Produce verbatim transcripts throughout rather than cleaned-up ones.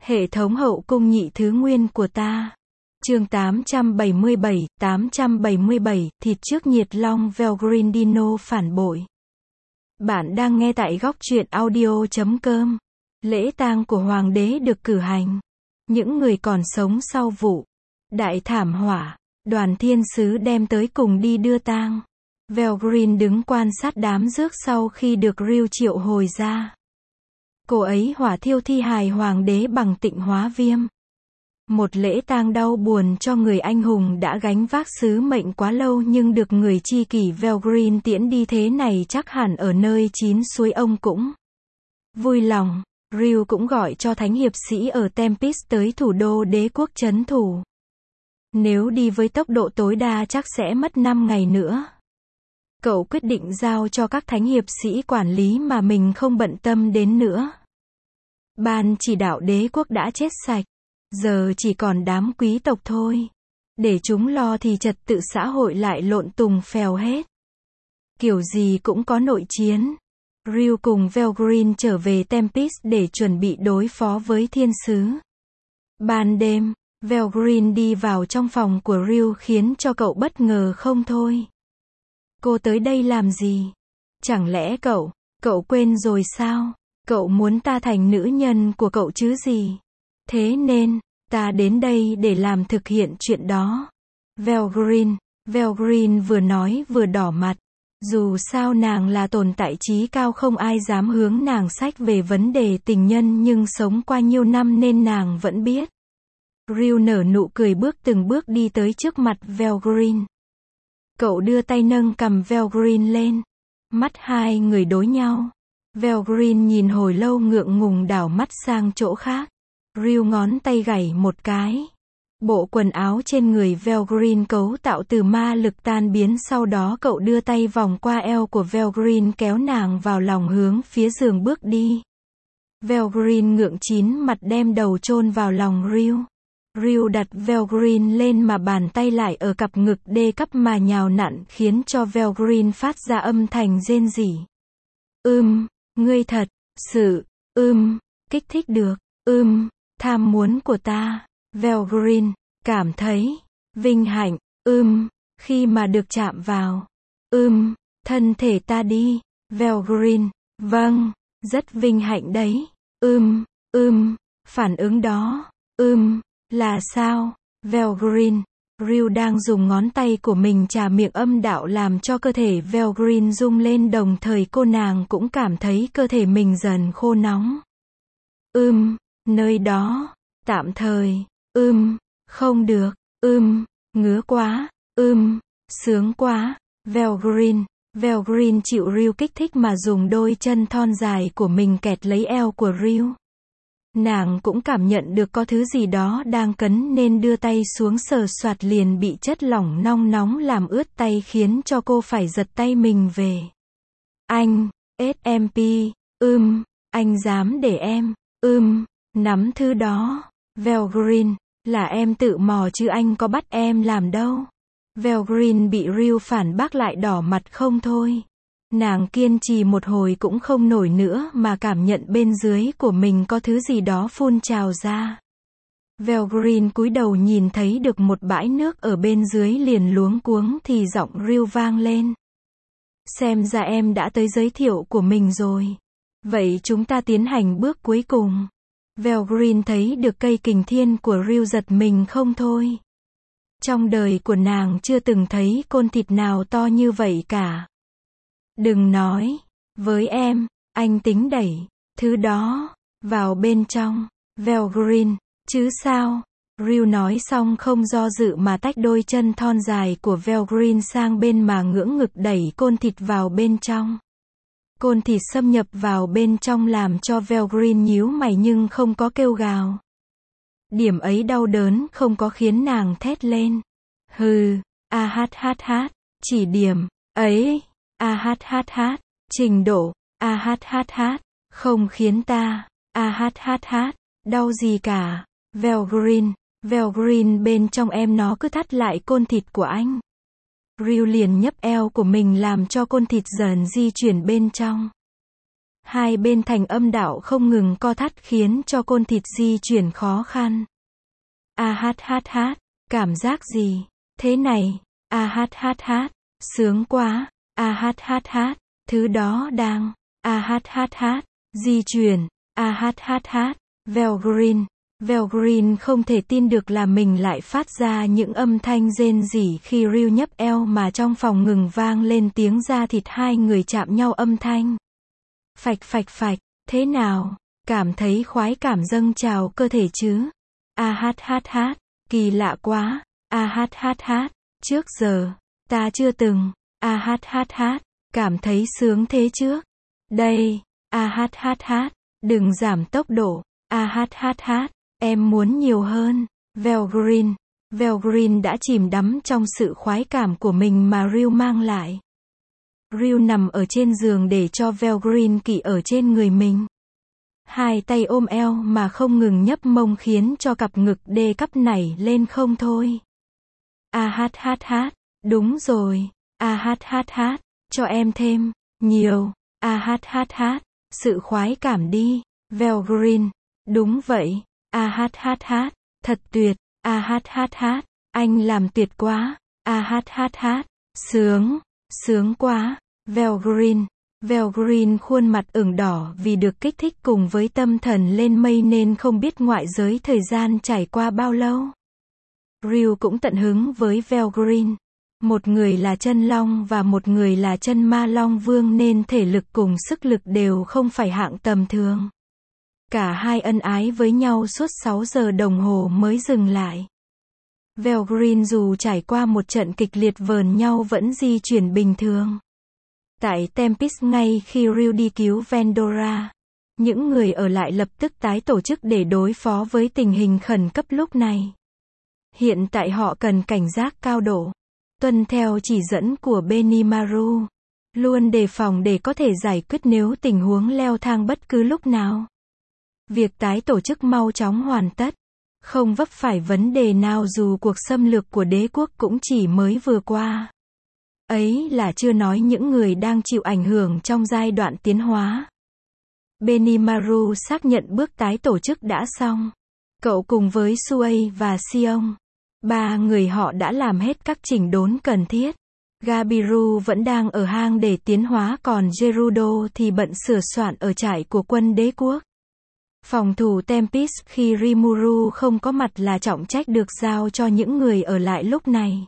Hệ thống hậu cung nhị thứ nguyên của ta. Chương tám trăm bảy mươi bảy, tám trăm bảy mươi bảy, thịt trước nhiệt long Velgreen Dino phản bội. Bạn đang nghe tại góc truyện audio chấm com. Lễ tang của hoàng đế được cử hành. Những người còn sống sau vụ đại thảm họa, đoàn thiên sứ đem tới cùng đi đưa tang. Velgreen đứng quan sát đám rước sau khi được Ryu triệu hồi ra. Cô ấy hỏa thiêu thi hài hoàng đế bằng tịnh hóa viêm. Một lễ tang đau buồn cho người anh hùng đã gánh vác sứ mệnh quá lâu nhưng được người tri kỷ Velgreen tiễn đi thế này chắc hẳn ở nơi chín suối ông cũng vui lòng. Ryu cũng gọi cho thánh hiệp sĩ ở Tempest tới thủ đô đế quốc trấn thủ. Nếu đi với tốc độ tối đa chắc sẽ mất năm ngày nữa. Cậu quyết định giao cho các thánh hiệp sĩ quản lý mà mình không bận tâm đến nữa. Ban chỉ đạo đế quốc đã chết sạch. Giờ chỉ còn đám quý tộc thôi. Để chúng lo thì trật tự xã hội lại lộn tùng phèo hết. Kiểu gì cũng có nội chiến. Ryu cùng Velgreen trở về Tempest để chuẩn bị đối phó với thiên sứ. Ban đêm, Velgreen đi vào trong phòng của Ryu khiến cho cậu bất ngờ không thôi. Cô tới đây làm gì? Chẳng lẽ cậu, cậu quên rồi sao? Cậu muốn ta thành nữ nhân của cậu chứ gì? Thế nên, ta đến đây để làm thực hiện chuyện đó. Velgreen, Velgreen vừa nói vừa đỏ mặt. Dù sao nàng là tồn tại trí cao không ai dám hướng nàng sách về vấn đề tình nhân nhưng sống qua nhiêu năm nên nàng vẫn biết. Ryu nở nụ cười bước từng bước đi tới trước mặt Velgreen. Cậu đưa tay nâng cằm Velgreen lên. Mắt hai người đối nhau. Velgreen nhìn hồi lâu ngượng ngùng đảo mắt sang chỗ khác. Ryu ngón tay gảy một cái. Bộ quần áo trên người Velgreen cấu tạo từ ma lực tan biến, sau đó cậu đưa tay vòng qua eo của Velgreen kéo nàng vào lòng hướng phía giường bước đi. Velgreen ngượng chín mặt đem đầu chôn vào lòng Ryu. Ryu đặt Velgreen lên mà bàn tay lại ở cặp ngực đê cấp mà nhào nặn khiến cho Velgreen phát ra âm thanh rên rỉ. Ưm, ngươi thật sự, ưm, kích thích được, ưm, tham muốn của ta. Velgreen cảm thấy vinh hạnh, ưm, khi mà được chạm vào, ưm, thân thể ta đi. Velgreen, vâng, rất vinh hạnh đấy, ưm, ưm, phản ứng đó, ưm, là sao? Velgreen, Ryu đang dùng ngón tay của mình chà miệng âm đạo làm cho cơ thể Velgreen rung lên, đồng thời cô nàng cũng cảm thấy cơ thể mình dần khô nóng. Ưm, nơi đó, tạm thời, ưm, không được, ưm, ngứa quá, ưm, sướng quá. Velgreen, Velgreen chịu Ryu kích thích mà dùng đôi chân thon dài của mình kẹt lấy eo của Ryu. Nàng cũng cảm nhận được có thứ gì đó đang cấn nên đưa tay xuống sờ soạt, liền bị chất lỏng nong nóng làm ướt tay khiến cho cô phải giật tay mình về. Anh, ét em pê, ưm, anh dám để em, ưm, nắm thứ đó. Velgreen, là em tự mò chứ anh có bắt em làm đâu. Velgreen bị Ryu phản bác lại đỏ mặt không thôi. Nàng kiên trì một hồi cũng không nổi nữa mà cảm nhận bên dưới của mình có thứ gì đó phun trào ra. Velgreen cúi đầu nhìn thấy được một bãi nước ở bên dưới liền luống cuống thì giọng Ryu vang lên. Xem ra em đã tới giới thiệu của mình rồi. Vậy chúng ta tiến hành bước cuối cùng. Velgreen thấy được cây kình thiên của Ryu giật mình không thôi. Trong đời của nàng chưa từng thấy côn thịt nào to như vậy cả. Đừng nói với em, anh tính đẩy thứ đó vào bên trong. Velgreen, chứ sao? Ryu nói xong không do dự mà tách đôi chân thon dài của Velgreen sang bên mà ngưỡng ngực đẩy côn thịt vào bên trong. Côn thịt xâm nhập vào bên trong làm cho Velgreen nhíu mày nhưng không có kêu gào. Điểm ấy đau đớn không có khiến nàng thét lên. Hừ, a hát hát hát, chỉ điểm ấy, a hát hát hát, trình độ, a hát hát hát, không khiến ta, a hát hát hát, đau gì cả. Velgreen, Velgreen bên trong em nó cứ thắt lại côn thịt của anh. Ryu liền nhấp eo của mình làm cho côn thịt dần di chuyển bên trong. Hai bên thành âm đạo không ngừng co thắt khiến cho côn thịt di chuyển khó khăn. A hát hát hát, cảm giác gì? Thế này, a hát hát hát, sướng quá, a hát hát hát, thứ đó đang, a hát hát hát, di chuyển, a hát hát hát, Valgrind. Valgrind không thể tin được là mình lại phát ra những âm thanh rên rỉ khi Ryu nhấp eo mà trong phòng ngừng vang lên tiếng da thịt hai người chạm nhau âm thanh. Phạch phạch phạch, thế nào? Cảm thấy khoái cảm dâng trào cơ thể chứ? A hát hát hát, kỳ lạ quá, a hát hát hát, trước giờ, ta chưa từng, a hát hát hát, cảm thấy sướng thế trước. Đây, a hát hát hát, đừng giảm tốc độ, a hát hát hát, em muốn nhiều hơn. Valgrind, Valgrind đã chìm đắm trong sự khoái cảm của mình mà Ryu mang lại. Ryu nằm ở trên giường để cho Valgrind kỵ ở trên người mình. Hai tay ôm eo mà không ngừng nhấp mông khiến cho cặp ngực đê cắp nảy lên không thôi. A hát hát hát, đúng rồi, a hát hát hát, cho em thêm, nhiều, a hát hát hát, sự khoái cảm đi, Valgrind, đúng vậy, a hát hát hát, thật tuyệt, a hát hát hát, anh làm tuyệt quá, a hát hát hát, sướng, sướng quá, Valgrind. Valgrind khuôn mặt ửng đỏ vì được kích thích cùng với tâm thần lên mây nên không biết ngoại giới thời gian trải qua bao lâu. Ryu cũng tận hứng với Valgrind. Một người là chân long và một người là chân ma long vương nên thể lực cùng sức lực đều không phải hạng tầm thường. Cả hai ân ái với nhau suốt sáu giờ đồng hồ mới dừng lại. Valgrind dù trải qua một trận kịch liệt vờn nhau vẫn di chuyển bình thường. Tại Tempest ngay khi Ryu đi cứu Vendora, những người ở lại lập tức tái tổ chức để đối phó với tình hình khẩn cấp lúc này. Hiện tại họ cần cảnh giác cao độ, tuân theo chỉ dẫn của Benimaru, luôn đề phòng để có thể giải quyết nếu tình huống leo thang bất cứ lúc nào. Việc tái tổ chức mau chóng hoàn tất, không vấp phải vấn đề nào dù cuộc xâm lược của đế quốc cũng chỉ mới vừa qua. Ấy là chưa nói những người đang chịu ảnh hưởng trong giai đoạn tiến hóa. Benimaru xác nhận bước tái tổ chức đã xong. Cậu cùng với Suei và Sion, ba người họ đã làm hết các chỉnh đốn cần thiết. Gabiru vẫn đang ở hang để tiến hóa còn Gerudo thì bận sửa soạn ở trại của quân đế quốc. Phòng thủ Tempest khi Rimuru không có mặt là trọng trách được giao cho những người ở lại lúc này.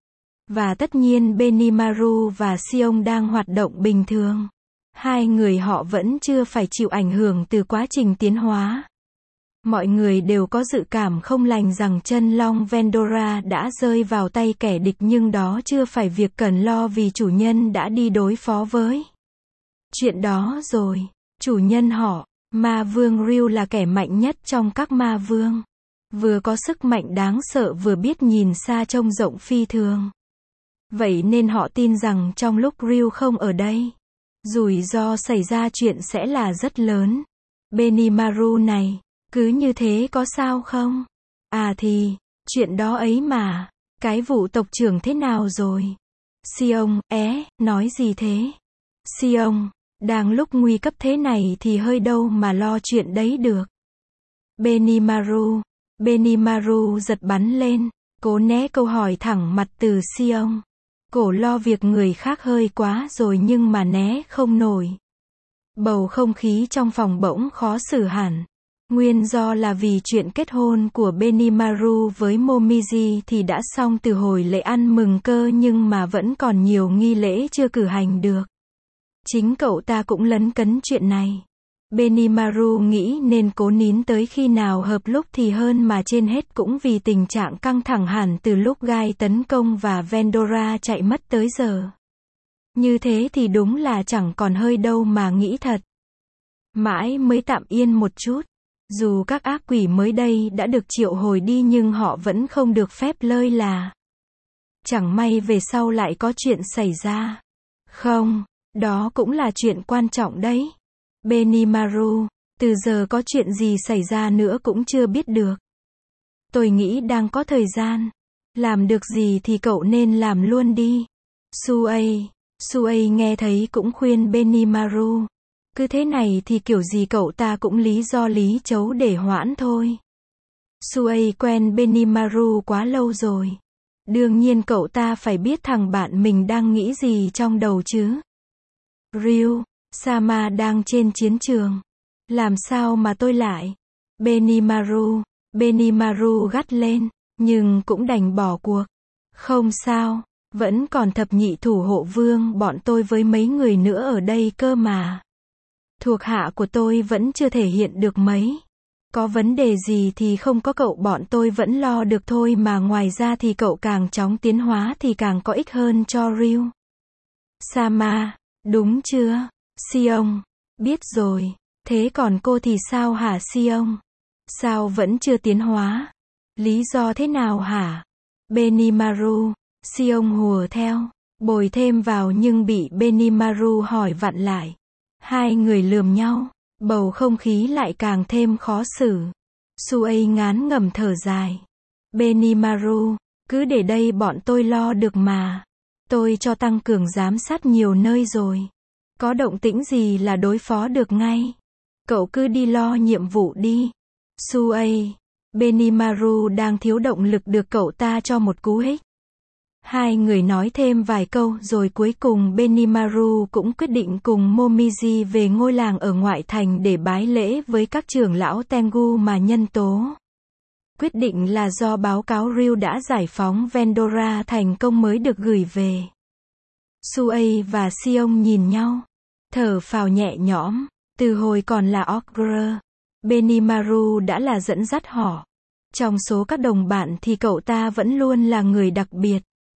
Và tất nhiên Benimaru và Sion đang hoạt động bình thường. Hai người họ vẫn chưa phải chịu ảnh hưởng từ quá trình tiến hóa. Mọi người đều có dự cảm không lành rằng chân long Vendora đã rơi vào tay kẻ địch nhưng đó chưa phải việc cần lo vì chủ nhân đã đi đối phó với chuyện đó rồi. Chủ nhân họ, Ma Vương Ryu là kẻ mạnh nhất trong các ma vương. Vừa có sức mạnh đáng sợ vừa biết nhìn xa trông rộng phi thường. Vậy nên họ tin rằng trong lúc Ryu không ở đây, rủi ro xảy ra chuyện sẽ là rất lớn. Benimaru này, cứ như thế có sao không? À thì, chuyện đó ấy mà, cái vụ tộc trưởng thế nào rồi? Sion, é, nói gì thế? Sion, đang lúc nguy cấp thế này thì hơi đâu mà lo chuyện đấy được. Benimaru, Benimaru giật bắn lên, cố né câu hỏi thẳng mặt từ Sion. Cổ lo việc người khác hơi quá rồi nhưng mà né không nổi. Bầu không khí trong phòng bỗng khó xử hẳn. Nguyên do là vì chuyện kết hôn của Benimaru với Momiji thì đã xong từ hồi lễ ăn mừng cơ nhưng mà vẫn còn nhiều nghi lễ chưa cử hành được. Chính cậu ta cũng lấn cấn chuyện này. Benimaru nghĩ nên cố nín tới khi nào hợp lúc thì hơn mà trên hết cũng vì tình trạng căng thẳng hẳn từ lúc Gai tấn công và Vendora chạy mất tới giờ. Như thế thì đúng là chẳng còn hơi đâu mà nghĩ thật. Mãi mới tạm yên một chút. Dù các ác quỷ mới đây đã được triệu hồi đi nhưng họ vẫn không được phép lơi là. Chẳng may về sau lại có chuyện xảy ra. Không, đó cũng là chuyện quan trọng đấy. Benimaru, từ giờ có chuyện gì xảy ra nữa cũng chưa biết được. Tôi nghĩ đang có thời gian. Làm được gì thì cậu nên làm luôn đi. Suei, Suei nghe thấy cũng khuyên Benimaru. Cứ thế này thì kiểu gì cậu ta cũng lý do lý chấu để hoãn thôi. Suay quen Benimaru quá lâu rồi. Đương nhiên cậu ta phải biết thằng bạn mình đang nghĩ gì trong đầu chứ. Ryu, Sama đang trên chiến trường. Làm sao mà tôi lại? Benimaru, Benimaru gắt lên, nhưng cũng đành bỏ cuộc. Không sao, vẫn còn thập nhị thủ hộ vương bọn tôi với mấy người nữa ở đây cơ mà. Thuộc hạ của tôi vẫn chưa thể hiện được mấy. Có vấn đề gì thì không có cậu bọn tôi vẫn lo được thôi mà ngoài ra thì cậu càng chóng tiến hóa thì càng có ích hơn cho Ryu. Sama, đúng chưa? Xiong, biết rồi. Thế còn cô thì sao hả Xiong? Sao vẫn chưa tiến hóa? Lý do thế nào hả? Benimaru, Xiong hùa theo, bồi thêm vào nhưng bị Benimaru hỏi vặn lại. Hai người lườm nhau, bầu không khí lại càng thêm khó xử. Suay ngán ngẩm thở dài. Benimaru, cứ để đây bọn tôi lo được mà. Tôi cho tăng cường giám sát nhiều nơi rồi. Có động tĩnh gì là đối phó được ngay. Cậu cứ đi lo nhiệm vụ đi. Suay, Benimaru đang thiếu động lực được cậu ta cho một cú hích. Hai người nói thêm vài câu rồi cuối cùng Benimaru cũng quyết định cùng Momiji về ngôi làng ở ngoại thành để bái lễ với các trưởng lão Tengu mà nhân tố. Quyết định là do báo cáo Ryu đã giải phóng Vendora thành công mới được gửi về. Suay và Xiong nhìn nhau, thở phào nhẹ nhõm, từ hồi còn là Ogre, Benimaru đã là dẫn dắt họ. Trong số các đồng bạn thì cậu ta vẫn luôn là người đặc biệt.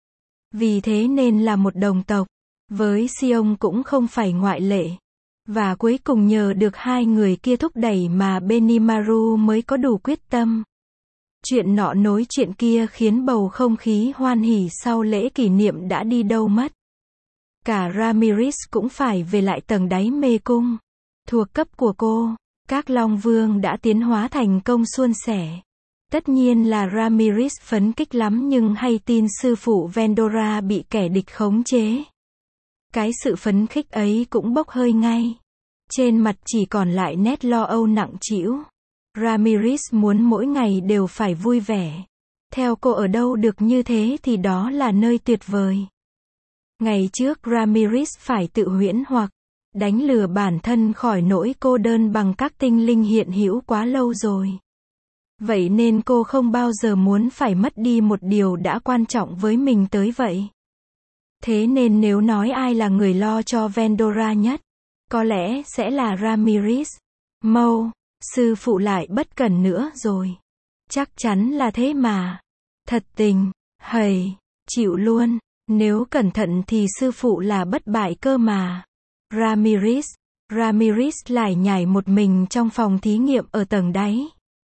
Vì thế nên là một đồng tộc, với Xiong cũng không phải ngoại lệ. Và cuối cùng nhờ được hai người kia thúc đẩy mà Benimaru mới có đủ quyết tâm. Chuyện nọ nối chuyện kia khiến bầu không khí hoan hỉ sau lễ kỷ niệm đã đi đâu mất. Cả Ramirez cũng phải về lại tầng đáy mê cung. Thuộc cấp của cô, các Long Vương đã tiến hóa thành công suôn sẻ. Tất nhiên là Ramirez phấn khích lắm nhưng hay tin sư phụ Vendora bị kẻ địch khống chế. Cái sự phấn khích ấy cũng bốc hơi ngay. Trên mặt chỉ còn lại nét lo âu nặng trĩu. Ramirez muốn mỗi ngày đều phải vui vẻ. Theo cô ở đâu được như thế thì đó là nơi tuyệt vời. Ngày trước Ramirez phải tự huyễn hoặc đánh lừa bản thân khỏi nỗi cô đơn bằng các tinh linh hiện hữu quá lâu rồi. Vậy nên cô không bao giờ muốn phải mất đi một điều đã quan trọng với mình tới vậy. Thế nên nếu nói ai là người lo cho Vendora nhất, có lẽ sẽ là Ramirez. Mau, sư phụ lại bất cẩn nữa rồi. Chắc chắn là thế mà. Thật tình, hầy, chịu luôn. Nếu cẩn thận thì sư phụ là bất bại cơ mà. Ramirez, Ramirez lại nhảy một mình trong phòng thí nghiệm ở tầng đáy.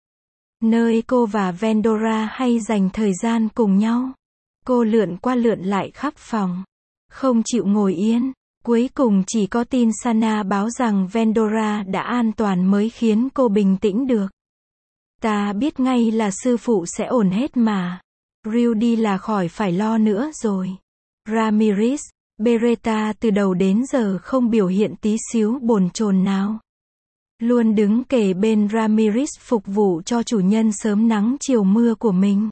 Nơi cô và Vendora hay dành thời gian cùng nhau. Cô lượn qua lượn lại khắp phòng. Không chịu ngồi yên. Cuối cùng chỉ có tin Sana báo rằng Vendora đã an toàn mới khiến cô bình tĩnh được. Ta biết ngay là sư phụ sẽ ổn hết mà. Ryu đi là khỏi phải lo nữa rồi. Ramirez, Beretta từ đầu đến giờ không biểu hiện tí xíu bồn chồn nào. Luôn đứng kề bên Ramirez phục vụ cho chủ nhân sớm nắng chiều mưa của mình.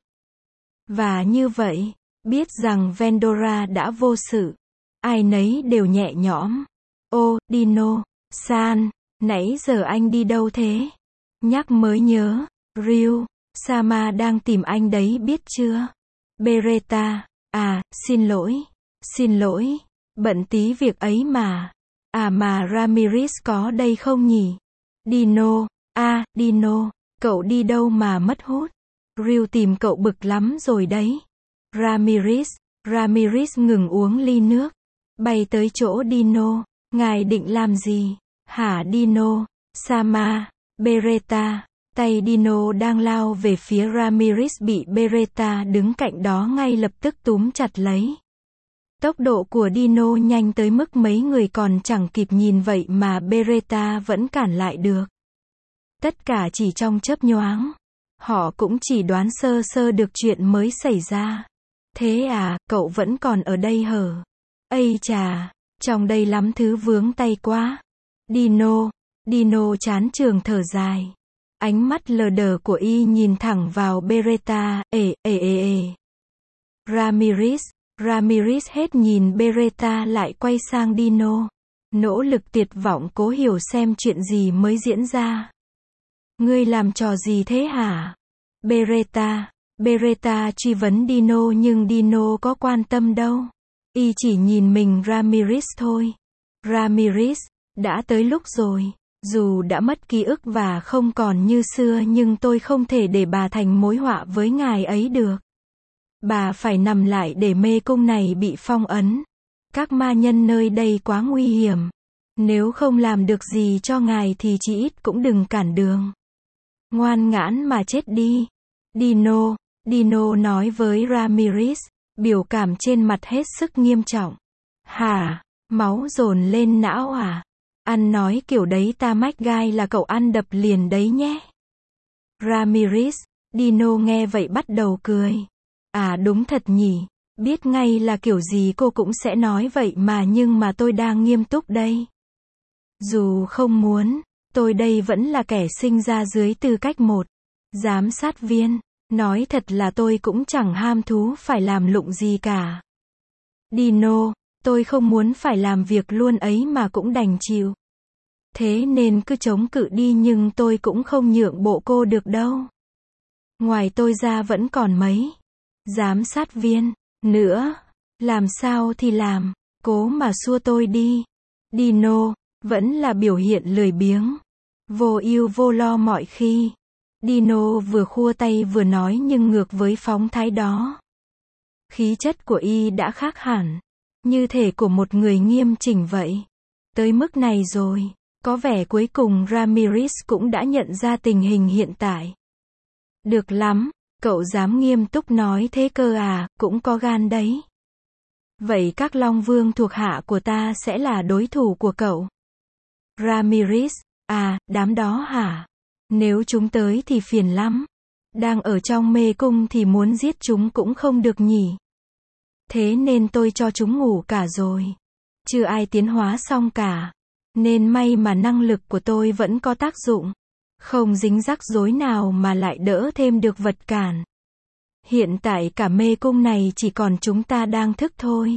Và như vậy, biết rằng Vendora đã vô sự. Ai nấy đều nhẹ nhõm. Ô, Dino, San, nãy giờ anh đi đâu thế? Nhắc mới nhớ, Ryu, Sama đang tìm anh đấy biết chưa? Beretta, à, xin lỗi, xin lỗi, bận tí việc ấy mà. À mà Ramirez có đây không nhỉ? Dino, à, Dino, cậu đi đâu mà mất hút? Ryu tìm cậu bực lắm rồi đấy. Ramirez, Ramirez ngừng uống ly nước. Bay tới chỗ Dino, ngài định làm gì? Hả Dino, Sama, Beretta, tay Dino đang lao về phía Ramirez bị Beretta đứng cạnh đó ngay lập tức túm chặt lấy. Tốc độ của Dino nhanh tới mức mấy người còn chẳng kịp nhìn vậy mà Beretta vẫn cản lại được. Tất cả chỉ trong chớp nhoáng. Họ cũng chỉ đoán sơ sơ được chuyện mới xảy ra. Thế à, cậu vẫn còn ở đây hở? Ây chà, trong đây lắm thứ vướng tay quá. Dino, Dino chán trường thở dài. Ánh mắt lờ đờ của y nhìn thẳng vào Beretta, ê, ê, ê, ê. Ramirez, Ramirez hết nhìn Beretta lại quay sang Dino. Nỗ lực tuyệt vọng cố hiểu xem chuyện gì mới diễn ra. Ngươi làm trò gì thế hả? Beretta, Beretta truy vấn Dino nhưng Dino có quan tâm đâu. Y chỉ nhìn mình Ramirez thôi. Ramirez, đã tới lúc rồi. Dù đã mất ký ức và không còn như xưa nhưng tôi không thể để bà thành mối họa với ngài ấy được. Bà phải nằm lại để mê cung này bị phong ấn. Các ma nhân nơi đây quá nguy hiểm. Nếu không làm được gì cho ngài thì chỉ ít cũng đừng cản đường. Ngoan ngãn mà chết đi. Dino, Dino nói với Ramirez, biểu cảm trên mặt hết sức nghiêm trọng. Hả? Máu dồn lên não à? Ăn nói kiểu đấy ta mách gai là cậu ăn đập liền đấy nhé. Ramirez, Dino nghe vậy bắt đầu cười. À đúng thật nhỉ, biết ngay là kiểu gì cô cũng sẽ nói vậy mà nhưng mà tôi đang nghiêm túc đây. Dù không muốn, tôi đây vẫn là kẻ sinh ra dưới tư cách một giám sát viên. Nói thật là tôi cũng chẳng ham thú phải làm lụng gì cả. Dino, tôi không muốn phải làm việc luôn ấy mà cũng đành chịu. Thế nên cứ chống cự đi nhưng tôi cũng không nhượng bộ cô được đâu. Ngoài tôi ra vẫn còn mấy giám sát viên nữa. Làm sao thì làm, cố mà xua tôi đi. Dino, vẫn là biểu hiện lười biếng. Vô ưu vô lo mọi khi. Dino vừa khua tay vừa nói nhưng ngược với phóng thái đó. Khí chất của y đã khác hẳn. Như thể của một người nghiêm chỉnh vậy. Tới mức này rồi, có vẻ cuối cùng Ramirez cũng đã nhận ra tình hình hiện tại. Được lắm, cậu dám nghiêm túc nói thế cơ à, cũng có gan đấy. Vậy các Long Vương thuộc hạ của ta sẽ là đối thủ của cậu? Ramirez, à, đám đó hả? Nếu chúng tới thì phiền lắm. Đang ở trong mê cung thì muốn giết chúng cũng không được nhỉ. Thế nên tôi cho chúng ngủ cả rồi. Chưa ai tiến hóa xong cả. Nên may mà năng lực của tôi vẫn có tác dụng. Không dính rắc rối nào mà lại đỡ thêm được vật cản. Hiện tại cả mê cung này chỉ còn chúng ta đang thức thôi.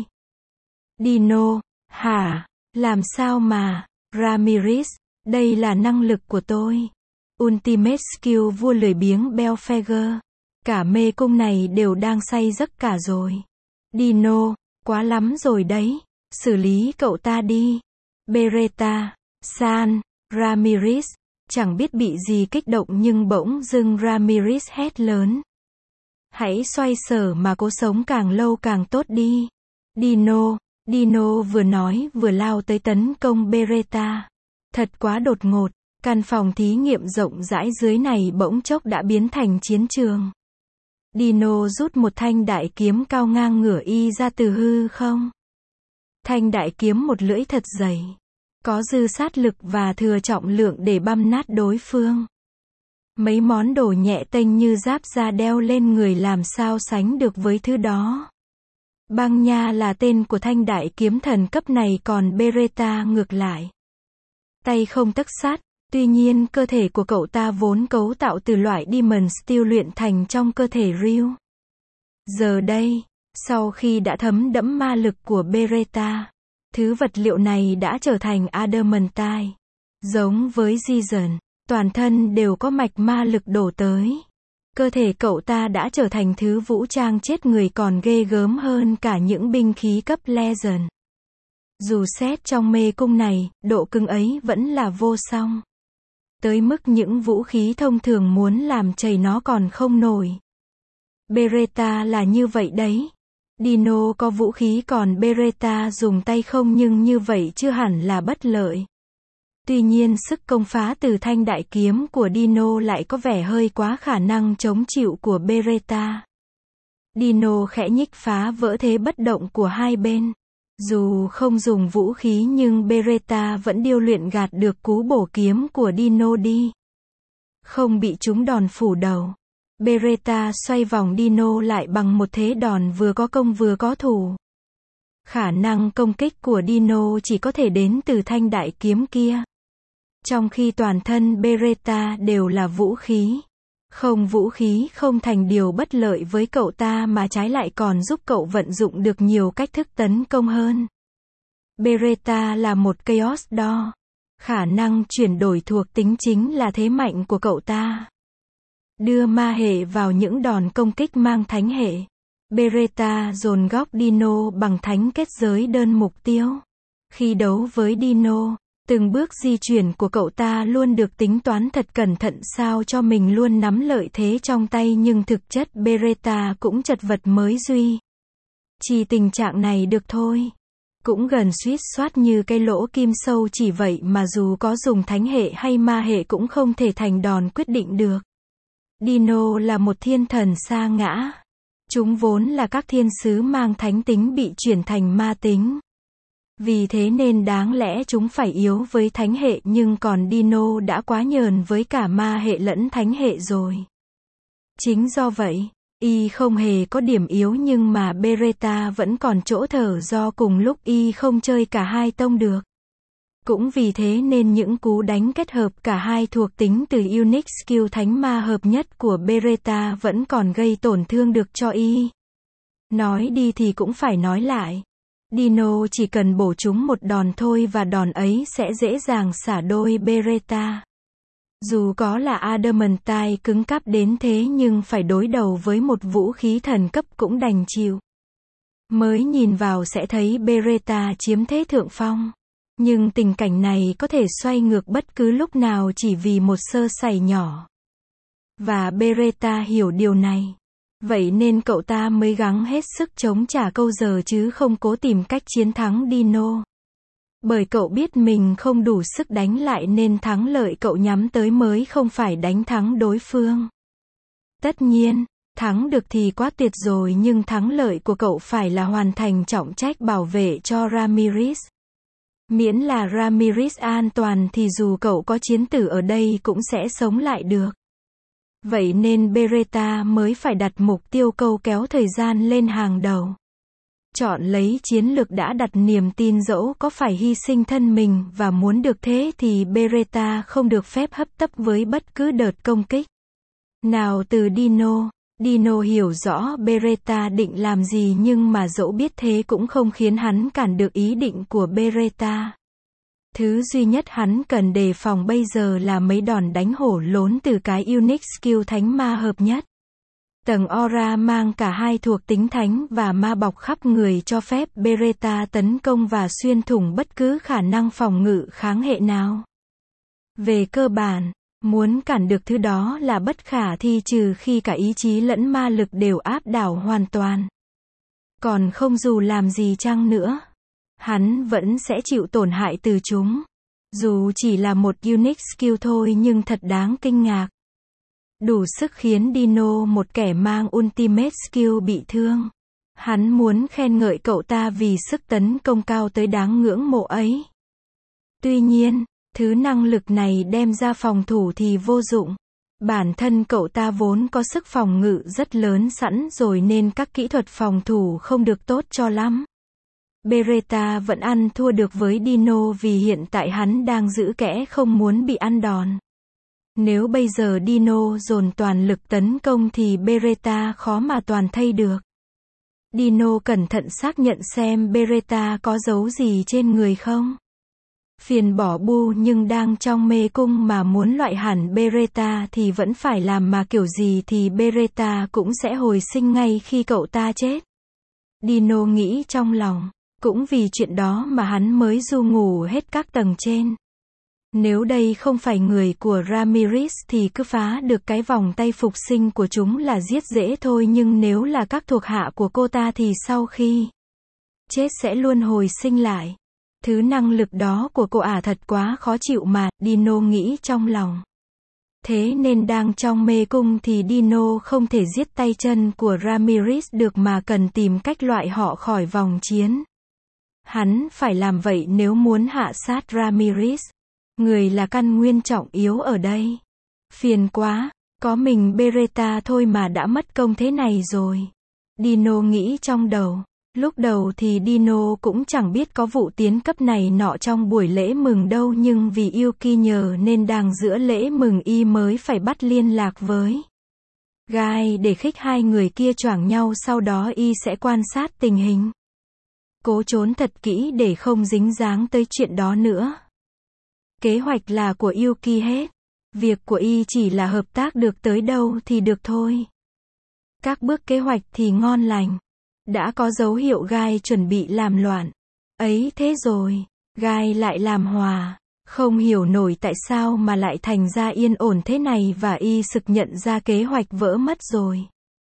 Dino, hả? Làm sao mà? Ramirez, đây là năng lực của tôi. Ultimate skill vua lười biếng Belphegor. Cả mê cung này đều đang say giấc cả rồi. Dino, quá lắm rồi đấy. Xử lý cậu ta đi. Beretta, San, Ramirez, chẳng biết bị gì kích động nhưng bỗng dưng Ramirez hét lớn. Hãy xoay sở mà cố sống càng lâu càng tốt đi. Dino, Dino vừa nói vừa lao tới tấn công Beretta. Thật quá đột ngột, căn phòng thí nghiệm rộng rãi dưới này bỗng chốc đã biến thành chiến trường. Dino rút một thanh đại kiếm cao ngang ngửa y ra từ hư không. Thanh đại kiếm một lưỡi thật dày. Có dư sát lực và thừa trọng lượng để băm nát đối phương. Mấy món đồ nhẹ tênh như giáp da đeo lên người làm sao sánh được với thứ đó. Băng nha là tên của thanh đại kiếm thần cấp này còn Beretta ngược lại. Tay không tấc sát, tuy nhiên cơ thể của cậu ta vốn cấu tạo từ loại Demon Steel luyện thành trong cơ thể Ryu. Giờ đây, sau khi đã thấm đẫm ma lực của Beretta, thứ vật liệu này đã trở thành Adamantine. Giống với Jason, toàn thân đều có mạch ma lực đổ tới. Cơ thể cậu ta đã trở thành thứ vũ trang chết người còn ghê gớm hơn cả những binh khí cấp Legend. Dù xét trong mê cung này, độ cứng ấy vẫn là vô song. Tới mức những vũ khí thông thường muốn làm chảy nó còn không nổi. Beretta là như vậy đấy. Dino có vũ khí còn Beretta dùng tay không nhưng như vậy chưa hẳn là bất lợi. Tuy nhiên sức công phá từ thanh đại kiếm của Dino lại có vẻ hơi quá khả năng chống chịu của Beretta. Dino khẽ nhích phá vỡ thế bất động của hai bên. Dù không dùng vũ khí nhưng Beretta vẫn điêu luyện gạt được cú bổ kiếm của Dino đi. Không bị trúng đòn phủ đầu. Beretta xoay vòng Dino lại bằng một thế đòn vừa có công vừa có thủ. Khả năng công kích của Dino chỉ có thể đến từ thanh đại kiếm kia. Trong khi toàn thân Beretta đều là vũ khí. Không vũ khí không thành điều bất lợi với cậu ta mà trái lại còn giúp cậu vận dụng được nhiều cách thức tấn công hơn. Beretta là một Chaos Door. Khả năng chuyển đổi thuộc tính chính là thế mạnh của cậu ta. Đưa ma hệ vào những đòn công kích mang thánh hệ. Beretta dồn góc Dino bằng thánh kết giới đơn mục tiêu. Khi đấu với Dino, từng bước di chuyển của cậu ta luôn được tính toán thật cẩn thận sao cho mình luôn nắm lợi thế trong tay, nhưng thực chất Beretta cũng chật vật mới duy. Chỉ tình trạng này được thôi. Cũng gần suýt soát như cái lỗ kim sâu, chỉ vậy mà dù có dùng thánh hệ hay ma hệ cũng không thể thành đòn quyết định được. Dino là một thiên thần sa ngã. Chúng vốn là các thiên sứ mang thánh tính bị chuyển thành ma tính. Vì thế nên đáng lẽ chúng phải yếu với thánh hệ, nhưng còn Dino đã quá nhờn với cả ma hệ lẫn thánh hệ rồi. Chính do vậy, y không hề có điểm yếu, nhưng mà Beretta vẫn còn chỗ thở do cùng lúc y không chơi cả hai tông được. Cũng vì thế nên những cú đánh kết hợp cả hai thuộc tính từ Unique Skill thánh ma hợp nhất của Beretta vẫn còn gây tổn thương được cho y. Nói đi thì cũng phải nói lại. Dino chỉ cần bổ chúng một đòn thôi và đòn ấy sẽ dễ dàng xả đôi Beretta. Dù có là Adamantine cứng cáp đến thế nhưng phải đối đầu với một vũ khí thần cấp cũng đành chịu. Mới nhìn vào sẽ thấy Beretta chiếm thế thượng phong. Nhưng tình cảnh này có thể xoay ngược bất cứ lúc nào chỉ vì một sơ sẩy nhỏ. Và Beretta hiểu điều này. Vậy nên cậu ta mới gắng hết sức chống trả câu giờ chứ không cố tìm cách chiến thắng Dino. Bởi cậu biết mình không đủ sức đánh lại nên thắng lợi cậu nhắm tới mới không phải đánh thắng đối phương. Tất nhiên, thắng được thì quá tuyệt rồi, nhưng thắng lợi của cậu phải là hoàn thành trọng trách bảo vệ cho Ramirez. Miễn là Ramirez an toàn thì dù cậu có chiến tử ở đây cũng sẽ sống lại được. Vậy nên Beretta mới phải đặt mục tiêu câu kéo thời gian lên hàng đầu. Chọn lấy chiến lược đã đặt niềm tin dẫu có phải hy sinh thân mình, và muốn được thế thì Beretta không được phép hấp tấp với bất cứ đợt công kích nào từ Dino. Dino hiểu rõ Beretta định làm gì, nhưng mà dẫu biết thế cũng không khiến hắn cản được ý định của Beretta. Thứ duy nhất hắn cần đề phòng bây giờ là mấy đòn đánh hổ lốn từ cái Unique Skill thánh ma hợp nhất. Tầng aura mang cả hai thuộc tính thánh và ma bọc khắp người cho phép Beretta tấn công và xuyên thủng bất cứ khả năng phòng ngự kháng hệ nào. Về cơ bản, muốn cản được thứ đó là bất khả thi trừ khi cả ý chí lẫn ma lực đều áp đảo hoàn toàn. Còn không dù làm gì chăng nữa, hắn vẫn sẽ chịu tổn hại từ chúng. Dù chỉ là một Unique Skill thôi nhưng thật đáng kinh ngạc. Đủ sức khiến Dino, một kẻ mang Ultimate Skill, bị thương. Hắn muốn khen ngợi cậu ta vì sức tấn công cao tới đáng ngưỡng mộ ấy. Tuy nhiên, thứ năng lực này đem ra phòng thủ thì vô dụng. Bản thân cậu ta vốn có sức phòng ngự rất lớn sẵn rồi nên các kỹ thuật phòng thủ không được tốt cho lắm. Beretta vẫn ăn thua được với Dino vì hiện tại hắn đang giữ kẽ không muốn bị ăn đòn. Nếu bây giờ Dino dồn toàn lực tấn công thì Beretta khó mà toàn thây được. Dino cẩn thận xác nhận xem Beretta có dấu gì trên người không. Phiền bỏ bu nhưng đang trong mê cung mà muốn loại hẳn Beretta thì vẫn phải làm, mà kiểu gì thì Beretta cũng sẽ hồi sinh ngay khi cậu ta chết. Dino nghĩ trong lòng, cũng vì chuyện đó mà hắn mới du ngủ hết các tầng trên. Nếu đây không phải người của Ramirez thì cứ phá được cái vòng tay phục sinh của chúng là giết dễ thôi, nhưng nếu là các thuộc hạ của cô ta thì sau khi chết sẽ luôn hồi sinh lại. Thứ năng lực đó của cô ả thật quá khó chịu mà, Dino nghĩ trong lòng. Thế nên đang trong mê cung thì Dino không thể giết tay chân của Ramirez được mà cần tìm cách loại họ khỏi vòng chiến. Hắn phải làm vậy nếu muốn hạ sát Ramirez. Người là căn nguyên trọng yếu ở đây. Phiền quá, có mình Beretta thôi mà đã mất công thế này rồi. Dino nghĩ trong đầu. Lúc đầu thì Dino cũng chẳng biết có vụ tiến cấp này nọ trong buổi lễ mừng đâu, nhưng vì Yuki nhờ nên đang giữa lễ mừng y mới phải bắt liên lạc với Guy để khích hai người kia choảng nhau, sau đó y sẽ quan sát tình hình. Cố trốn thật kỹ để không dính dáng tới chuyện đó nữa. Kế hoạch là của Yuki hết. Việc của y chỉ là hợp tác được tới đâu thì được thôi. Các bước kế hoạch thì ngon lành. Đã có dấu hiệu Guy chuẩn bị làm loạn. Ấy thế rồi, Guy lại làm hòa. Không hiểu nổi tại sao mà lại thành ra yên ổn thế này, và y sực nhận ra kế hoạch vỡ mất rồi.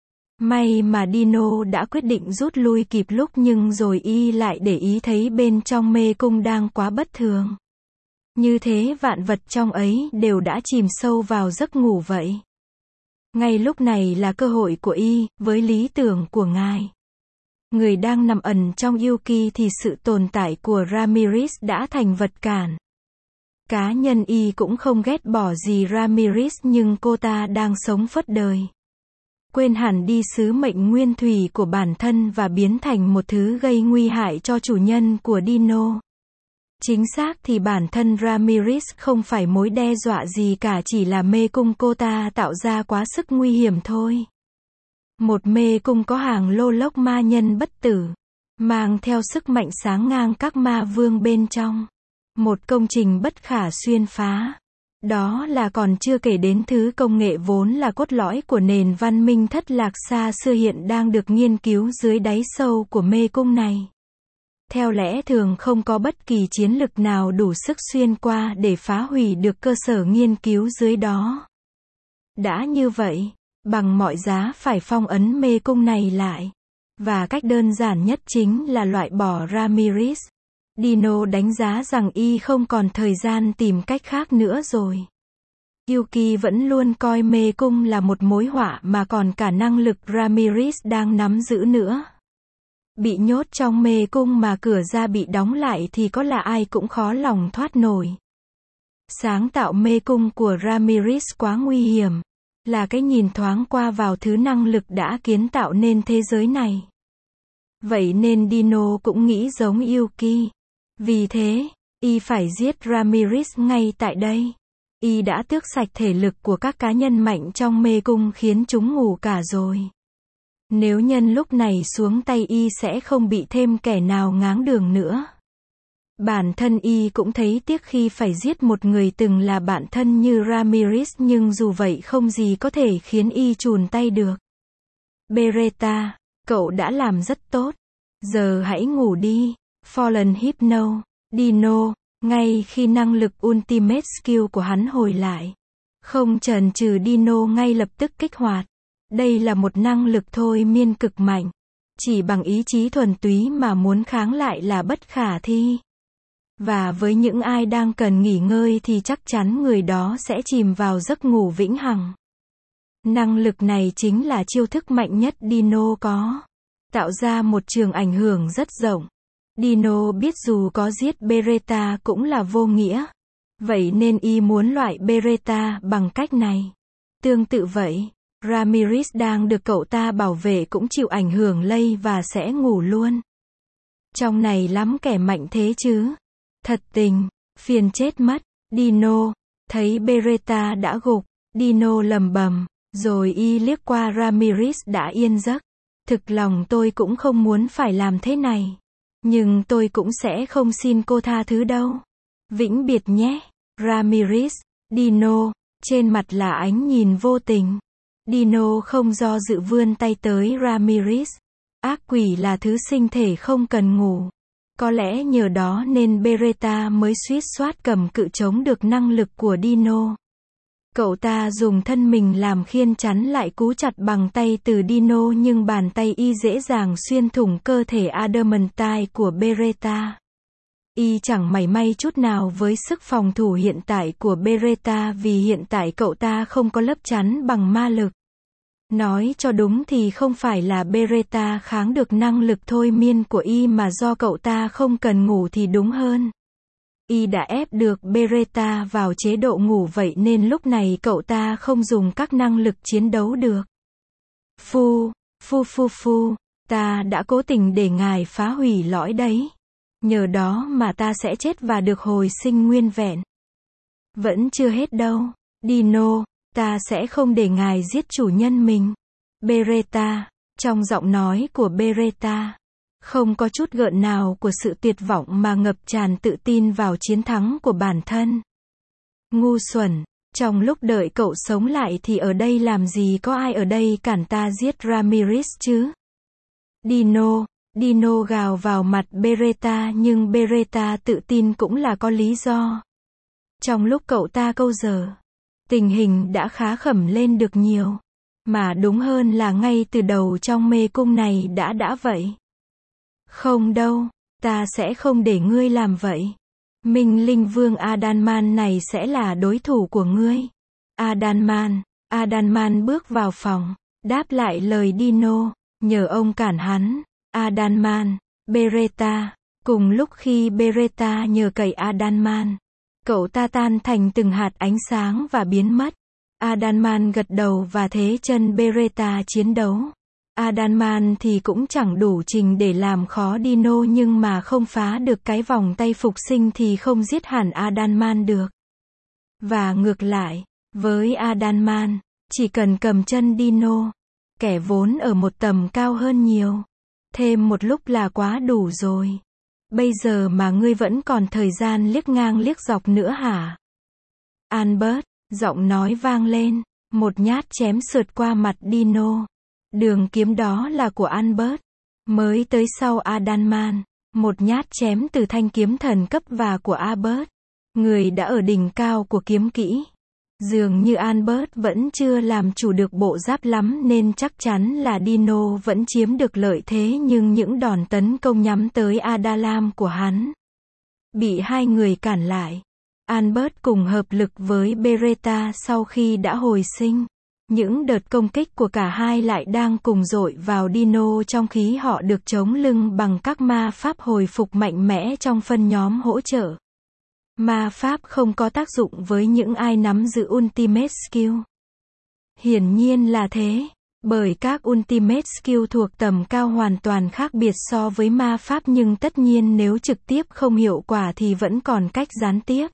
May mà Dino đã quyết định rút lui kịp lúc, nhưng rồi y lại để ý thấy bên trong mê cung đang quá bất thường. Như thế vạn vật trong ấy đều đã chìm sâu vào giấc ngủ vậy. Ngay lúc này là cơ hội của y, với lý tưởng của ngài. Người đang nằm ẩn trong Yuki thì sự tồn tại của Ramirez đã thành vật cản. Cá nhân y cũng không ghét bỏ gì Ramirez, nhưng cô ta đang sống phớt đời. Quên hẳn đi sứ mệnh nguyên thủy của bản thân và biến thành một thứ gây nguy hại cho chủ nhân của Dino. Chính xác thì bản thân Ramirez không phải mối đe dọa gì cả, chỉ là mê cung cô ta tạo ra quá sức nguy hiểm thôi. Một mê cung có hàng lô lốc ma nhân bất tử, mang theo sức mạnh sáng ngang các ma vương bên trong. Một công trình bất khả xuyên phá. Đó là còn chưa kể đến thứ công nghệ vốn là cốt lõi của nền văn minh thất lạc xa xưa hiện đang được nghiên cứu dưới đáy sâu của mê cung này. Theo lẽ thường không có bất kỳ chiến lực nào đủ sức xuyên qua để phá hủy được cơ sở nghiên cứu dưới đó. Đã như vậy, bằng mọi giá phải phong ấn mê cung này lại. Và cách đơn giản nhất chính là loại bỏ Ramirez. Dino đánh giá rằng y không còn thời gian tìm cách khác nữa rồi. Yuki vẫn luôn coi mê cung là một mối họa mà còn cả năng lực Ramirez đang nắm giữ nữa. Bị nhốt trong mê cung mà cửa ra bị đóng lại thì có là ai cũng khó lòng thoát nổi. Sáng tạo mê cung của Ramirez quá nguy hiểm. Là cái nhìn thoáng qua vào thứ năng lực đã kiến tạo nên thế giới này. Vậy nên Dino cũng nghĩ giống Yuki. Vì thế, y phải giết Ramirez ngay tại đây. Y đã tước sạch thể lực của các cá nhân mạnh trong mê cung khiến chúng ngủ cả rồi. Nếu nhân lúc này xuống tay y sẽ không bị thêm kẻ nào ngáng đường nữa. Bản thân y cũng thấy tiếc khi phải giết một người từng là bạn thân như Ramirez, nhưng dù vậy không gì có thể khiến y chùn tay được. Beretta, cậu đã làm rất tốt. Giờ hãy ngủ đi. Fallen Hypno. Dino, ngay khi năng lực Ultimate Skill của hắn hồi lại. Không chần chừ Dino ngay lập tức kích hoạt. Đây là một năng lực thôi miên cực mạnh. Chỉ bằng ý chí thuần túy mà muốn kháng lại là bất khả thi. Và với những ai đang cần nghỉ ngơi thì chắc chắn người đó sẽ chìm vào giấc ngủ vĩnh hằng. Năng lực này chính là chiêu thức mạnh nhất Dino có. Tạo ra một trường ảnh hưởng rất rộng. Dino biết dù có giết Beretta cũng là vô nghĩa. Vậy nên y muốn loại Beretta bằng cách này. Tương tự vậy, Ramirez đang được cậu ta bảo vệ cũng chịu ảnh hưởng lây và sẽ ngủ luôn. Trong này lắm kẻ mạnh thế chứ. Thật tình, phiền chết mất. Dino, thấy Beretta đã gục, Dino lầm bầm, rồi y liếc qua Ramirez đã yên giấc. Thực lòng tôi cũng không muốn phải làm thế này. Nhưng tôi cũng sẽ không xin cô tha thứ đâu. Vĩnh biệt nhé, Ramirez. Dino, trên mặt là ánh nhìn vô tình. Dino không do dự vươn tay tới Ramirez. Ác quỷ là thứ sinh thể không cần ngủ. Có lẽ nhờ đó nên Beretta mới suýt soát cầm cự chống được năng lực của Dino. Cậu ta dùng thân mình làm khiên chắn lại cú chặt bằng tay từ Dino, nhưng bàn tay y dễ dàng xuyên thủng cơ thể adamantine của Beretta. Y chẳng mảy may chút nào với sức phòng thủ hiện tại của Beretta, vì hiện tại cậu ta không có lớp chắn bằng ma lực. Nói cho đúng thì không phải là Beretta kháng được năng lực thôi miên của y mà do cậu ta không cần ngủ thì đúng hơn. Y đã ép được Beretta vào chế độ ngủ, vậy nên lúc này cậu ta không dùng các năng lực chiến đấu được. Phu, phu phu phu, Ta đã cố tình để ngài phá hủy lõi đấy. Nhờ đó mà ta sẽ chết và được hồi sinh nguyên vẹn. Vẫn chưa hết đâu. Dino, ta sẽ không để ngài giết chủ nhân mình. Beretta, trong giọng nói của Beretta, không có chút gợn nào của sự tuyệt vọng mà ngập tràn tự tin vào chiến thắng của bản thân. Ngu xuẩn, trong lúc đợi cậu sống lại thì ở đây làm gì có ai ở đây cản ta giết Ramirez chứ? Dino, Dino gào vào mặt Beretta nhưng Beretta tự tin cũng là có lý do. Trong lúc cậu ta câu giờ, tình hình đã khá khẩm lên được nhiều. Mà đúng hơn là ngay từ đầu trong mê cung này đã đã vậy. Không đâu, ta sẽ không để ngươi làm vậy. Minh Linh Vương Adalman này sẽ là đối thủ của ngươi. Adalman, Adalman bước vào phòng, đáp lại lời Dino, nhờ ông cản hắn. Adalman, Beretta, cùng lúc khi Beretta nhờ cậy Adalman, cậu ta tan thành từng hạt ánh sáng và biến mất. Adalman gật đầu và thế chân Beretta chiến đấu. Adalman thì cũng chẳng đủ trình để làm khó Dino nhưng mà không phá được cái vòng tay phục sinh thì không giết hẳn Adalman được. Và ngược lại, với Adalman, chỉ cần cầm chân Dino, kẻ vốn ở một tầm cao hơn nhiều, thêm một lúc là quá đủ rồi. Bây giờ mà ngươi vẫn còn thời gian liếc ngang liếc dọc nữa hả? Albert, giọng nói vang lên, một nhát chém sượt qua mặt Dino. Đường kiếm đó là của Albert. Mới tới sau Adalman, một nhát chém từ thanh kiếm thần cấp và của Albert. Người đã ở đỉnh cao của kiếm kỹ. Dường như Albert vẫn chưa làm chủ được bộ giáp lắm nên chắc chắn là Dino vẫn chiếm được lợi thế nhưng những đòn tấn công nhắm tới Adalam của hắn bị hai người cản lại. Albert cùng hợp lực với Beretta sau khi đã hồi sinh. Những đợt công kích của cả hai lại đang cùng dội vào Dino trong khi họ được chống lưng bằng các ma pháp hồi phục mạnh mẽ trong phân nhóm hỗ trợ. Ma pháp không có tác dụng với những ai nắm giữ Ultimate Skill. Hiển nhiên là thế, bởi các Ultimate Skill thuộc tầm cao hoàn toàn khác biệt so với ma pháp nhưng tất nhiên nếu trực tiếp không hiệu quả thì vẫn còn cách gián tiếp.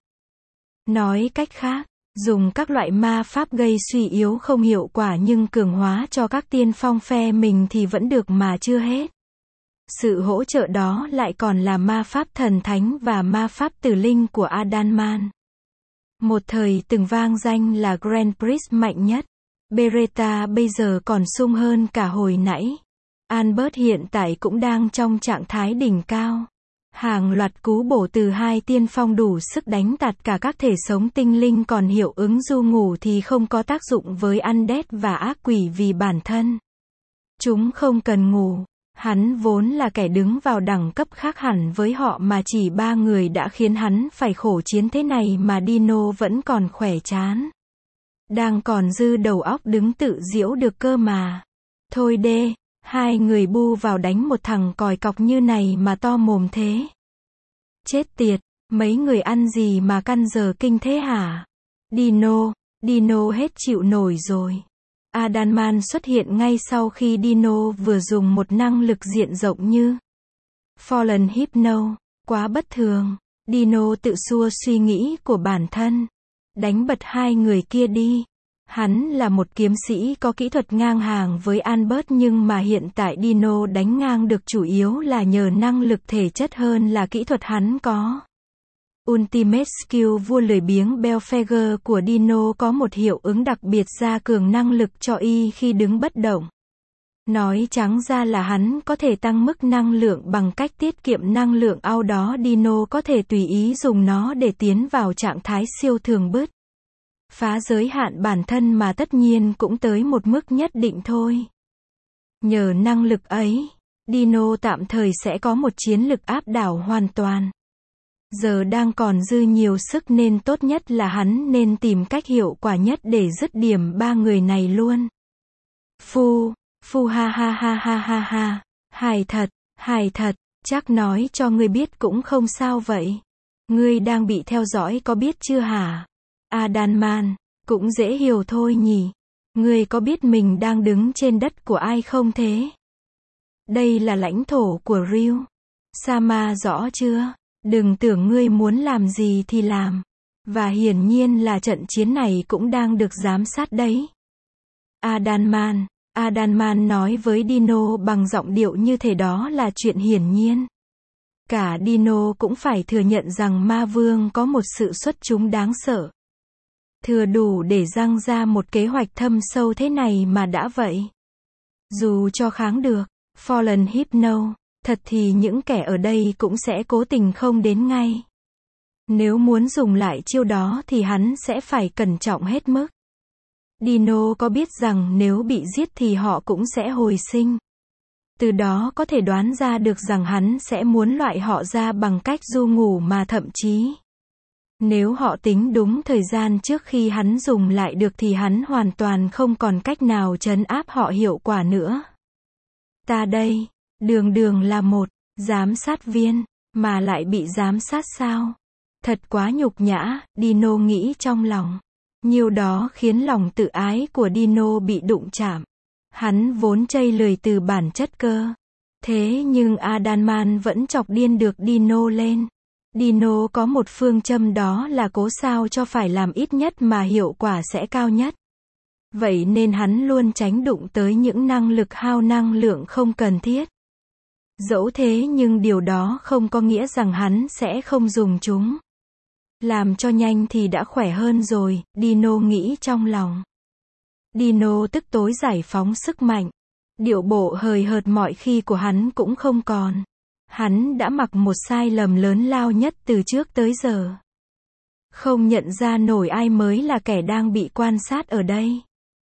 Nói cách khác, dùng các loại ma pháp gây suy yếu không hiệu quả nhưng cường hóa cho các tiên phong phe mình thì vẫn được mà chưa hết. Sự hỗ trợ đó lại còn là ma pháp thần thánh và ma pháp tử linh của Adalman. Một thời từng vang danh là Grand Priest mạnh nhất. Beretta bây giờ còn sung hơn cả hồi nãy. Albert hiện tại cũng đang trong trạng thái đỉnh cao. Hàng loạt cú bổ từ hai tiên phong đủ sức đánh tạt cả các thể sống tinh linh còn hiệu ứng du ngủ thì không có tác dụng với undead và ác quỷ vì bản thân chúng không cần ngủ. Hắn vốn là kẻ đứng vào đẳng cấp khác hẳn với họ mà chỉ ba người đã khiến hắn phải khổ chiến thế này mà Dino vẫn còn khỏe chán. Đang còn dư đầu óc đứng tự giễu được cơ mà. Thôi đê, hai người bu vào đánh một thằng còi cọc như này mà to mồm thế. Chết tiệt, mấy người ăn gì mà căn giờ kinh thế hả? Dino, Dino hết chịu nổi rồi. Adalman xuất hiện ngay sau khi Dino vừa dùng một năng lực diện rộng như Fallen Hypno, quá bất thường. Dino tự xua suy nghĩ của bản thân. Đánh bật hai người kia đi. Hắn là một kiếm sĩ có kỹ thuật ngang hàng với Albert nhưng mà hiện tại Dino đánh ngang được chủ yếu là nhờ năng lực thể chất hơn là kỹ thuật hắn có. Ultimate Skill vua lười biếng Belphegor của Dino có một hiệu ứng đặc biệt gia cường năng lực cho y khi đứng bất động. Nói trắng ra là hắn có thể tăng mức năng lượng bằng cách tiết kiệm năng lượng ao đó Dino có thể tùy ý dùng nó để tiến vào trạng thái siêu thường bứt. Phá giới hạn bản thân mà tất nhiên cũng tới một mức nhất định thôi. Nhờ năng lực ấy, Dino tạm thời sẽ có một chiến lực áp đảo hoàn toàn. Giờ đang còn dư nhiều sức nên tốt nhất là hắn nên tìm cách hiệu quả nhất để dứt điểm ba người này luôn. Phu, phu ha ha ha ha ha ha, hài thật, hài thật, chắc nói cho ngươi biết cũng không sao vậy. Ngươi đang bị theo dõi có biết chưa hả? Adalman, cũng dễ hiểu thôi nhỉ. Ngươi có biết mình đang đứng trên đất của ai không thế? Đây là lãnh thổ của Ryu. Sama rõ chưa? Đừng tưởng ngươi muốn làm gì thì làm. Và hiển nhiên là trận chiến này cũng đang được giám sát đấy. Adamant. Adamant nói với Dino bằng giọng điệu như thể đó là chuyện hiển nhiên. Cả Dino cũng phải thừa nhận rằng ma vương có một sự xuất chúng đáng sợ. Thừa đủ để răng ra một kế hoạch thâm sâu thế này mà đã vậy. Dù cho kháng được, Fallen Hypno, thật thì những kẻ ở đây cũng sẽ cố tình không đến ngay. Nếu muốn dùng lại chiêu đó thì hắn sẽ phải cẩn trọng hết mức. Dino có biết rằng nếu bị giết thì họ cũng sẽ hồi sinh. Từ đó có thể đoán ra được rằng hắn sẽ muốn loại họ ra bằng cách du ngủ mà thậm chí. Nếu họ tính đúng thời gian trước khi hắn dùng lại được thì hắn hoàn toàn không còn cách nào trấn áp họ hiệu quả nữa. Ta đây, đường đường là một giám sát viên, mà lại bị giám sát sao? Thật quá nhục nhã, Dino nghĩ trong lòng. Nhiều đó khiến lòng tự ái của Dino bị đụng chạm. Hắn vốn chây lười từ bản chất cơ. Thế nhưng Adamant vẫn chọc điên được Dino lên. Dino có một phương châm đó là cố sao cho phải làm ít nhất mà hiệu quả sẽ cao nhất. Vậy nên hắn luôn tránh đụng tới những năng lực hao năng lượng không cần thiết. Dẫu thế nhưng điều đó không có nghĩa rằng hắn sẽ không dùng chúng. Làm cho nhanh thì đã khỏe hơn rồi, Dino nghĩ trong lòng. Dino tức tối giải phóng sức mạnh. Điệu bộ hời hợt mọi khi của hắn cũng không còn. Hắn đã mặc một sai lầm lớn lao nhất từ trước tới giờ. Không nhận ra nổi ai mới là kẻ đang bị quan sát ở đây.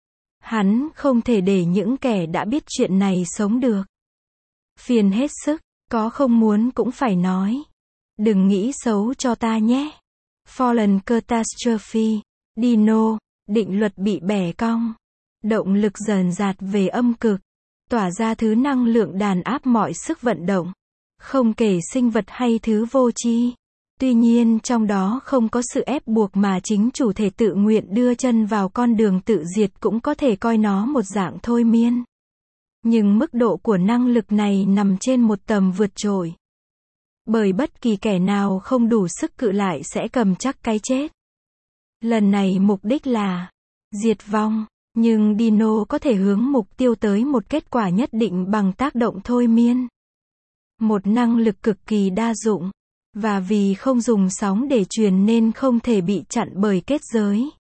Hắn không thể để những kẻ đã biết chuyện này sống được. Phiền hết sức, có không muốn cũng phải nói. Đừng nghĩ xấu cho ta nhé. Fallen Catastrophe. Dino, định luật bị bẻ cong. Động lực dần dạt về âm cực. Tỏa ra thứ năng lượng đàn áp mọi sức vận động. Không kể sinh vật hay thứ vô tri. Tuy nhiên trong đó không có sự ép buộc mà chính chủ thể tự nguyện đưa chân vào con đường tự diệt cũng có thể coi nó một dạng thôi miên. Nhưng mức độ của năng lực này nằm trên một tầm vượt trội. Bởi bất kỳ kẻ nào không đủ sức cự lại sẽ cầm chắc cái chết. Lần này mục đích là diệt vong, nhưng Dino có thể hướng mục tiêu tới một kết quả nhất định bằng tác động thôi miên. Một năng lực cực kỳ đa dụng. Và vì không dùng sóng để truyền nên không thể bị chặn bởi kết giới.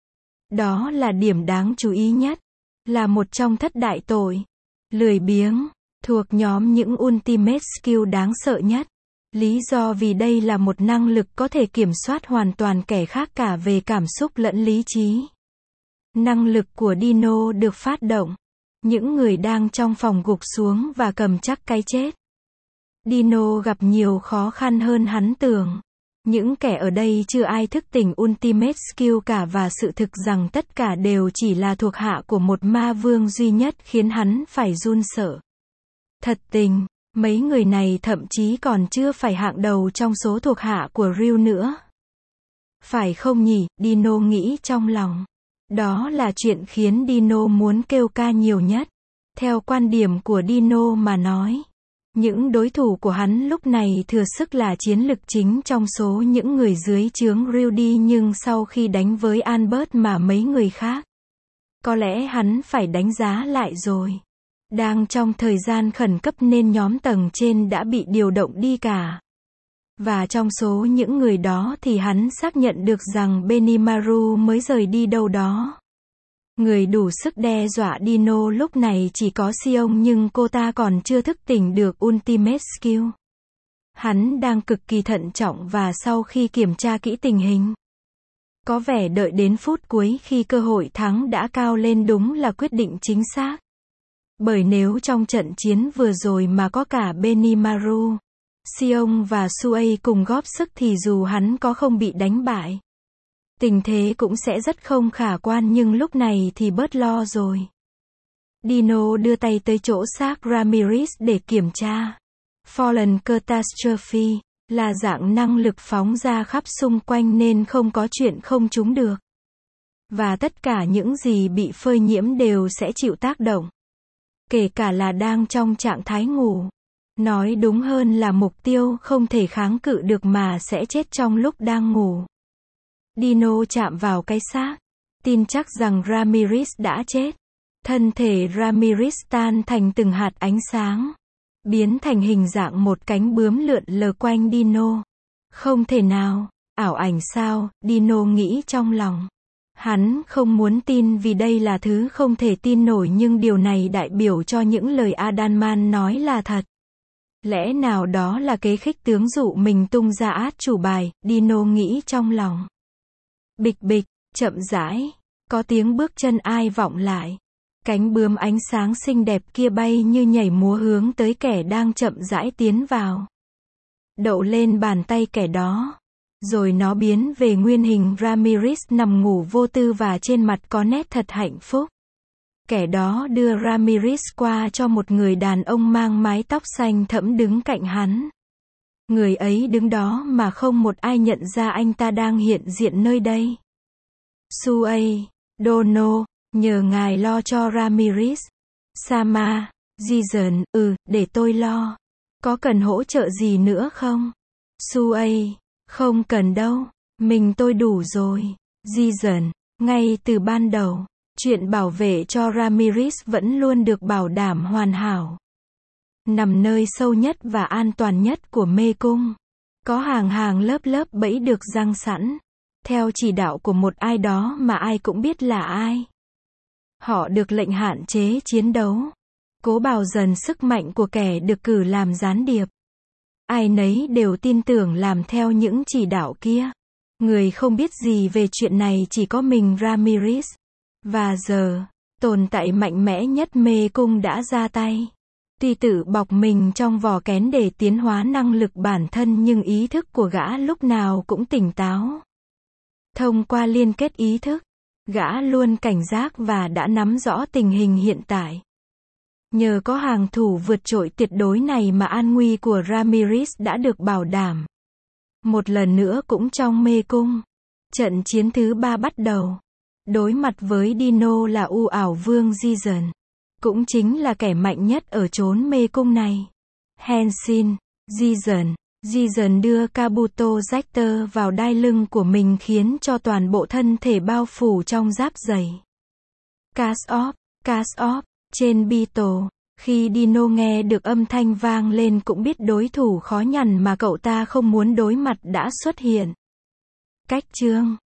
Đó là điểm đáng chú ý nhất. Là một trong thất đại tội. Lười biếng. Thuộc nhóm những ultimate skill đáng sợ nhất. Lý do vì đây là một năng lực có thể kiểm soát hoàn toàn kẻ khác cả về cảm xúc lẫn lý trí. Năng lực của Dino được phát động. Những người đang trong phòng gục xuống và cầm chắc cái chết. Dino gặp nhiều khó khăn hơn hắn tưởng. Những kẻ ở đây chưa ai thức tỉnh ultimate skill cả và sự thực rằng tất cả đều chỉ là thuộc hạ của một ma vương duy nhất khiến hắn phải run sợ. Thật tình, mấy người này thậm chí còn chưa phải hạng đầu trong số thuộc hạ của Ryu nữa. Phải không nhỉ, Dino nghĩ trong lòng. Đó là chuyện khiến Dino muốn kêu ca nhiều nhất. Theo quan điểm của Dino mà nói. Những đối thủ của hắn lúc này thừa sức là chiến lực chính trong số những người dưới trướng Rudy nhưng sau khi đánh với Albert mà mấy người khác. Có lẽ hắn phải đánh giá lại rồi. Đang trong thời gian khẩn cấp nên nhóm tầng trên đã bị điều động đi cả. Và trong số những người đó thì hắn xác nhận được rằng Benimaru mới rời đi đâu đó. Người đủ sức đe dọa Dino lúc này chỉ có Sion nhưng cô ta còn chưa thức tỉnh được ultimate skill. Hắn đang cực kỳ thận trọng và sau khi kiểm tra kỹ tình hình. Có vẻ đợi đến phút cuối khi cơ hội thắng đã cao lên đúng là quyết định chính xác. Bởi nếu trong trận chiến vừa rồi mà có cả Benimaru, Sion và Suei cùng góp sức thì dù hắn có không bị đánh bại. Tình thế cũng sẽ rất không khả quan nhưng lúc này thì bớt lo rồi. Dino đưa tay tới chỗ xác Ramirez để kiểm tra. Fallen Catastrophe là dạng năng lực phóng ra khắp xung quanh nên không có chuyện không trúng được. Và tất cả những gì bị phơi nhiễm đều sẽ chịu tác động. kể cả là đang trong trạng thái ngủ. Nói đúng hơn là mục tiêu không thể kháng cự được mà sẽ chết trong lúc đang ngủ. Dino chạm vào cái xác, tin chắc rằng Ramirez đã chết. Thân thể Ramirez tan thành từng hạt ánh sáng, biến thành hình dạng một cánh bướm lượn lờ quanh Dino. Không thể nào, ảo ảnh sao, Dino nghĩ trong lòng. Hắn không muốn tin vì đây là thứ không thể tin nổi, nhưng điều này đại biểu cho những lời Adalman nói là thật. Lẽ nào đó là kế khích tướng dụ mình tung ra át chủ bài, Dino nghĩ trong lòng. Bịch bịch, chậm rãi, có tiếng bước chân ai vọng lại. Cánh bướm ánh sáng xinh đẹp kia bay như nhảy múa hướng tới kẻ đang chậm rãi tiến vào. Đậu lên bàn tay kẻ đó. Rồi nó biến về nguyên hình Ramirez nằm ngủ vô tư và trên mặt có nét thật hạnh phúc. Kẻ đó đưa Ramirez qua cho một người đàn ông mang mái tóc xanh thẫm đứng cạnh hắn. Người ấy đứng đó mà không một ai nhận ra anh ta đang hiện diện nơi đây. Suey, Dono, nhờ ngài lo cho Ramirez. Sama, Jason, ừ, để tôi lo. Có cần hỗ trợ gì nữa không? Suey, không cần đâu, mình tôi đủ rồi. Jason, ngay từ ban đầu, chuyện bảo vệ cho Ramirez vẫn luôn được bảo đảm hoàn hảo. Nằm nơi sâu nhất và an toàn nhất của mê cung. Có hàng hàng lớp lớp bẫy được giăng sẵn. Theo chỉ đạo của một ai đó mà ai cũng biết là ai. Họ được lệnh hạn chế chiến đấu. Cố bào dần sức mạnh của kẻ được cử làm gián điệp. Ai nấy đều tin tưởng làm theo những chỉ đạo kia. Người không biết gì về chuyện này chỉ có mình Ramirez. Và giờ, tồn tại mạnh mẽ nhất mê cung đã ra tay. Tuy tự bọc mình trong vỏ kén để tiến hóa năng lực bản thân, nhưng ý thức của gã lúc nào cũng tỉnh táo. Thông qua liên kết ý thức, gã luôn cảnh giác và đã nắm rõ tình hình hiện tại. Nhờ có hàng thủ vượt trội tuyệt đối này mà an nguy của Ramirez đã được bảo đảm. Một lần nữa cũng trong mê cung, trận chiến thứ ba bắt đầu. Đối mặt với Dino là u ảo vương Jason. Cũng chính là kẻ mạnh nhất ở chốn mê cung này. Henshin, Jason. Jason đưa Kabuto Ractor vào đai lưng của mình khiến cho toàn bộ thân thể bao phủ trong giáp giày. Cast off, cast off, trên Beetle. Khi Dino nghe được âm thanh vang lên cũng biết đối thủ khó nhằn mà cậu ta không muốn đối mặt đã xuất hiện. Cách chương